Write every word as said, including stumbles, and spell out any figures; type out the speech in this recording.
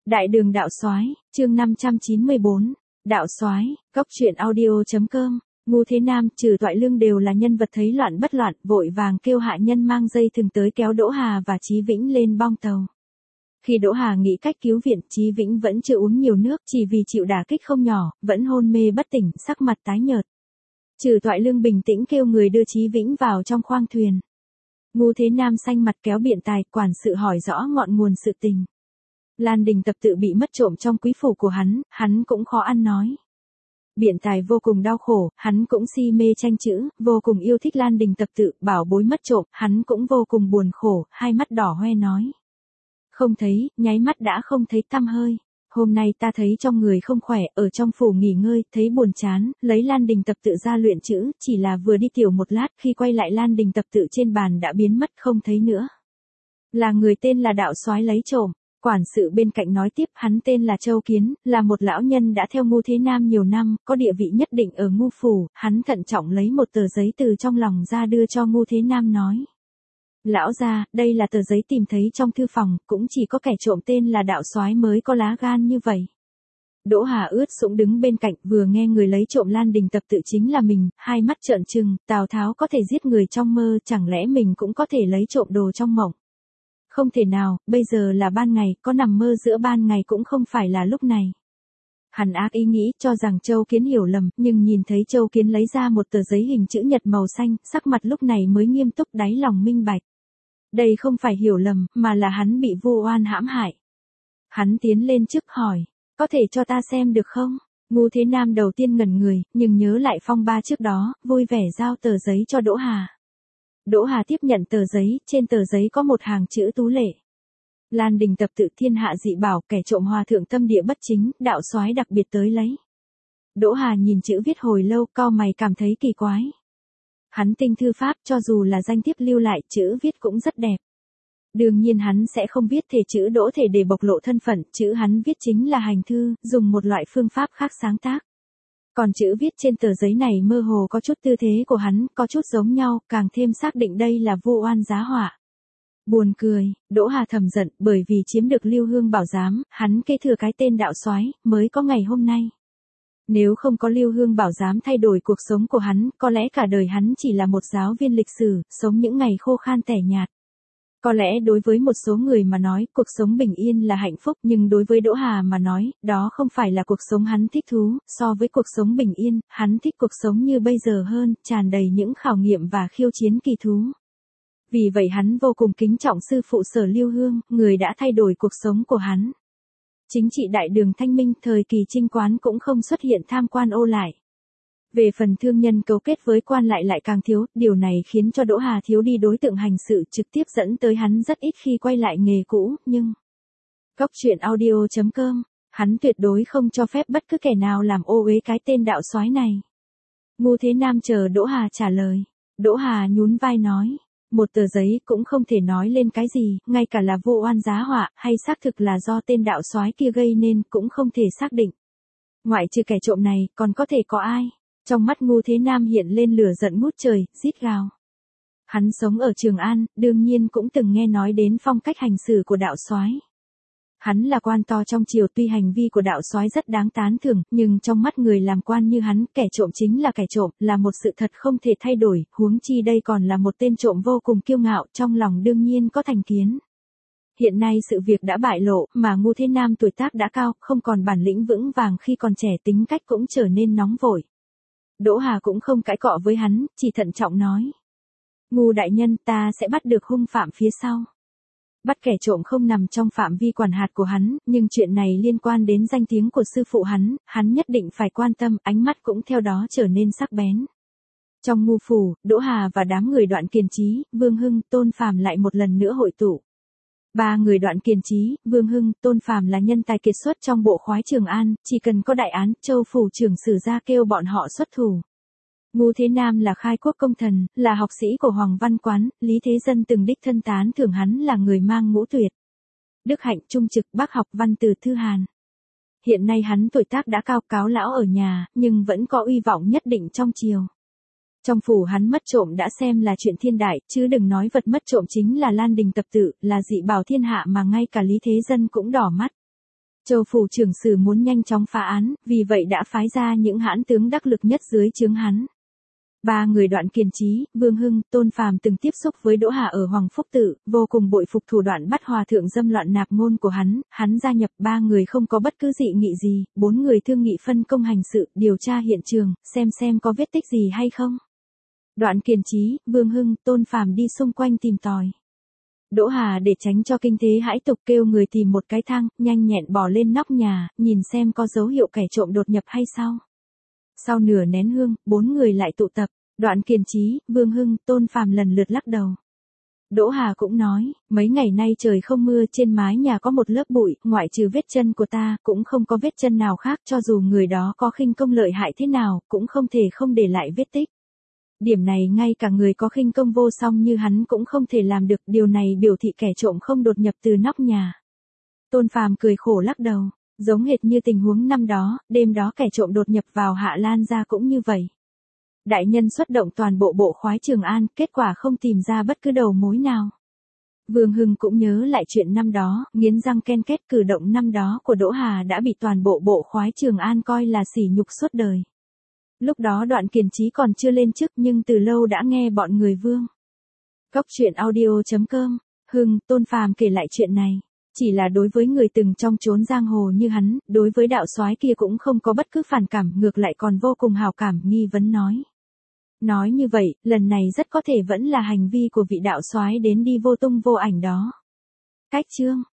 Đại đường đạo soái, chương năm trăm chín mươi bốn, đạo soái, cốc truyện audio chấm com. Ngu Thế Nam, Trừ Toại Lương đều là nhân vật thấy loạn bất loạn, vội vàng kêu hạ nhân mang dây thừng tới kéo Đỗ Hà và Chí Vĩnh lên bong tàu. Khi Đỗ Hà nghĩ cách cứu viện, Chí Vĩnh vẫn chưa uống nhiều nước, chỉ vì chịu đả kích không nhỏ, vẫn hôn mê bất tỉnh, sắc mặt tái nhợt. Trừ Toại Lương bình tĩnh kêu người đưa Chí Vĩnh vào trong khoang thuyền. Ngu Thế Nam xanh mặt kéo biện tài, quản sự hỏi rõ ngọn nguồn sự tình. Lan Đình Tập Tự bị mất trộm trong quý phủ của hắn, hắn cũng khó ăn nói. Biện tài vô cùng đau khổ, hắn cũng si mê tranh chữ, vô cùng yêu thích Lan Đình Tập Tự, bảo bối mất trộm, hắn cũng vô cùng buồn khổ, hai mắt đỏ hoe nói. Không thấy, nháy mắt đã không thấy tăm hơi. Hôm nay ta thấy trong người không khỏe, ở trong phủ nghỉ ngơi, thấy buồn chán, lấy Lan Đình Tập Tự ra luyện chữ, chỉ là vừa đi tiểu một lát, khi quay lại Lan Đình Tập Tự trên bàn đã biến mất không thấy nữa. Là người tên là đạo soái lấy trộm. Quản sự bên cạnh nói tiếp, hắn tên là Châu Kiến, là một lão nhân đã theo Ngu Thế Nam nhiều năm, có địa vị nhất định ở Ngu phủ, hắn thận trọng lấy một tờ giấy từ trong lòng ra đưa cho Ngu Thế Nam nói. Lão gia, đây là tờ giấy tìm thấy trong thư phòng, cũng chỉ có kẻ trộm tên là đạo soái mới có lá gan như vậy. Đỗ Hà ướt sũng đứng bên cạnh, vừa nghe người lấy trộm Lan Đình Tập Tự chính là mình, hai mắt trợn trừng, Tào Tháo có thể giết người trong mơ, chẳng lẽ mình cũng có thể lấy trộm đồ trong mộng? Không thể nào, bây giờ là ban ngày, có nằm mơ giữa ban ngày cũng không phải là lúc này. Hắn ác ý nghĩ, cho rằng Châu Kiến hiểu lầm, nhưng nhìn thấy Châu Kiến lấy ra một tờ giấy hình chữ nhật màu xanh, sắc mặt lúc này mới nghiêm túc, đáy lòng minh bạch. Đây không phải hiểu lầm, mà là hắn bị vu oan hãm hại. Hắn tiến lên trước hỏi, có thể cho ta xem được không? Ngu Thế Nam đầu tiên ngẩn người, nhưng nhớ lại phong ba trước đó, vui vẻ giao tờ giấy cho Đỗ Hà. Đỗ Hà tiếp nhận tờ giấy, trên tờ giấy có một hàng chữ tú lệ. Lan Đình Tập Tự thiên hạ dị bảo, kẻ trộm hòa thượng tâm địa bất chính, đạo soái đặc biệt tới lấy. Đỗ Hà nhìn chữ viết hồi lâu, cau mày cảm thấy kỳ quái. Hắn tinh thư pháp, cho dù là danh thiếp lưu lại, chữ viết cũng rất đẹp. Đương nhiên hắn sẽ không viết thể chữ Đỗ thể để bộc lộ thân phận, chữ hắn viết chính là hành thư, dùng một loại phương pháp khác sáng tác. Còn chữ viết trên tờ giấy này mơ hồ có chút tư thế của hắn, có chút giống nhau, càng thêm xác định đây là vu oan giá họa. Buồn cười, Đỗ Hà thầm giận, bởi vì chiếm được Lưu Hương Bảo Giám, hắn kế thừa cái tên đạo soái mới có ngày hôm nay. Nếu không có Lưu Hương Bảo Giám thay đổi cuộc sống của hắn, có lẽ cả đời hắn chỉ là một giáo viên lịch sử, sống những ngày khô khan tẻ nhạt. Có lẽ đối với một số người mà nói, cuộc sống bình yên là hạnh phúc, nhưng đối với Đỗ Hà mà nói, đó không phải là cuộc sống hắn thích thú, so với cuộc sống bình yên, hắn thích cuộc sống như bây giờ hơn, tràn đầy những khảo nghiệm và khiêu chiến kỳ thú. Vì vậy hắn vô cùng kính trọng sư phụ Sở Lưu Hương, người đã thay đổi cuộc sống của hắn. Chính trị đại đường thanh minh, thời kỳ Trinh Quán cũng không xuất hiện tham quan ô lại. Về phần thương nhân cấu kết với quan lại lại càng thiếu, điều này khiến cho Đỗ Hà thiếu đi đối tượng hành sự, trực tiếp dẫn tới hắn rất ít khi quay lại nghề cũ, nhưng... Cốc truyện audio chấm com, hắn tuyệt đối không cho phép bất cứ kẻ nào làm ô uế cái tên đạo soái này. Ngu Thế Nam chờ Đỗ Hà trả lời. Đỗ Hà nhún vai nói, một tờ giấy cũng không thể nói lên cái gì, ngay cả là vu oan giá họa, hay xác thực là do tên đạo soái kia gây nên, cũng không thể xác định. Ngoại trừ kẻ trộm này, còn có thể có ai? Trong mắt Ngu Thế Nam hiện lên lửa giận ngút trời, rít gào. Hắn sống ở Trường An, đương nhiên cũng từng nghe nói đến phong cách hành xử của đạo soái. Hắn là quan to trong triều, tuy hành vi của đạo soái rất đáng tán thưởng, nhưng trong mắt người làm quan như hắn, kẻ trộm chính là kẻ trộm, là một sự thật không thể thay đổi, huống chi đây còn là một tên trộm vô cùng kiêu ngạo, trong lòng đương nhiên có thành kiến. Hiện nay sự việc đã bại lộ, mà Ngu Thế Nam tuổi tác đã cao, không còn bản lĩnh vững vàng khi còn trẻ, tính cách cũng trở nên nóng vội. Đỗ Hà cũng không cãi cọ với hắn, chỉ thận trọng nói. Ngu đại nhân, ta sẽ bắt được hung phạm phía sau. Bắt kẻ trộm không nằm trong phạm vi quản hạt của hắn, nhưng chuyện này liên quan đến danh tiếng của sư phụ hắn, hắn nhất định phải quan tâm, ánh mắt cũng theo đó trở nên sắc bén. Trong Ngu phủ, Đỗ Hà và đám người Đoạn Kiền Chí, Vương Hưng, Tôn Phàm lại một lần nữa hội tụ. Ba người Đoạn Kiền Chí, Vương Hưng, Tôn Phàm là nhân tài kiệt xuất trong bộ khoái Trường An, chỉ cần có đại án, Châu phủ trưởng sử ra kêu bọn họ xuất thủ. Ngu Thế Nam là khai quốc công thần, là học sĩ của Hoàng Văn Quán, Lý Thế Dân từng đích thân tán thưởng hắn là người mang ngũ tuyệt. Đức hạnh, trung trực, bác học, văn từ, thư hàn. Hiện nay hắn tuổi tác đã cao, cáo lão ở nhà, nhưng vẫn có uy vọng nhất định trong triều. Trong phủ hắn mất trộm đã xem là chuyện thiên đại, chứ đừng nói vật mất trộm chính là Lan Đình Tập Tự, là dị bảo thiên hạ mà ngay cả Lý Thế Dân cũng đỏ mắt. Châu phủ trưởng sử muốn nhanh chóng phá án, vì vậy đã phái ra những hãn tướng đắc lực nhất dưới trướng hắn. Ba người Đoạn Kiền Chí, Vương Hưng, Tôn Phàm từng tiếp xúc với Đỗ Hà ở Hoàng Phúc Tự, vô cùng bội phục thủ đoạn bắt hòa thượng dâm loạn nạp ngôn của hắn, hắn gia nhập ba người không có bất cứ dị nghị gì, bốn người thương nghị phân công hành sự, điều tra hiện trường, xem xem có vết tích gì hay không. Đoạn Kiền Chí, Vương Hưng, Tôn Phàm đi xung quanh tìm tòi. Đỗ Hà để tránh cho kinh thế hãi tục kêu người tìm một cái thang, nhanh nhẹn bò lên nóc nhà, nhìn xem có dấu hiệu kẻ trộm đột nhập hay sao. Sau nửa nén hương, bốn người lại tụ tập, Đoạn Kiền Chí, Vương Hưng, Tôn Phàm lần lượt lắc đầu. Đỗ Hà cũng nói, mấy ngày nay trời không mưa, trên mái nhà có một lớp bụi, ngoại trừ vết chân của ta, cũng không có vết chân nào khác, cho dù người đó có khinh công lợi hại thế nào, cũng không thể không để lại vết tích. Điểm này ngay cả người có khinh công vô song như hắn cũng không thể làm được, điều này biểu thị kẻ trộm không đột nhập từ nóc nhà. Tôn Phàm cười khổ lắc đầu, giống hệt như tình huống năm đó, đêm đó kẻ trộm đột nhập vào Hạ Lan gia cũng như vậy. Đại nhân xuất động toàn bộ bộ khoái Trường An, kết quả không tìm ra bất cứ đầu mối nào. Vương Hưng cũng nhớ lại chuyện năm đó, nghiến răng ken két, cử động năm đó của Đỗ Hà đã bị toàn bộ bộ khoái Trường An coi là sỉ nhục suốt đời. Lúc đó Đoạn Kiền Chí còn chưa lên chức nhưng từ lâu đã nghe bọn người Vương. Cóc truyện audio chấm com, Hưng, Tôn Phàm kể lại chuyện này. Chỉ là đối với người từng trong chốn giang hồ như hắn, đối với đạo soái kia cũng không có bất cứ phản cảm, ngược lại còn vô cùng hào cảm, nghi vấn nói. Nói như vậy, lần này rất có thể vẫn là hành vi của vị đạo soái đến đi vô tung vô ảnh đó. Cách chương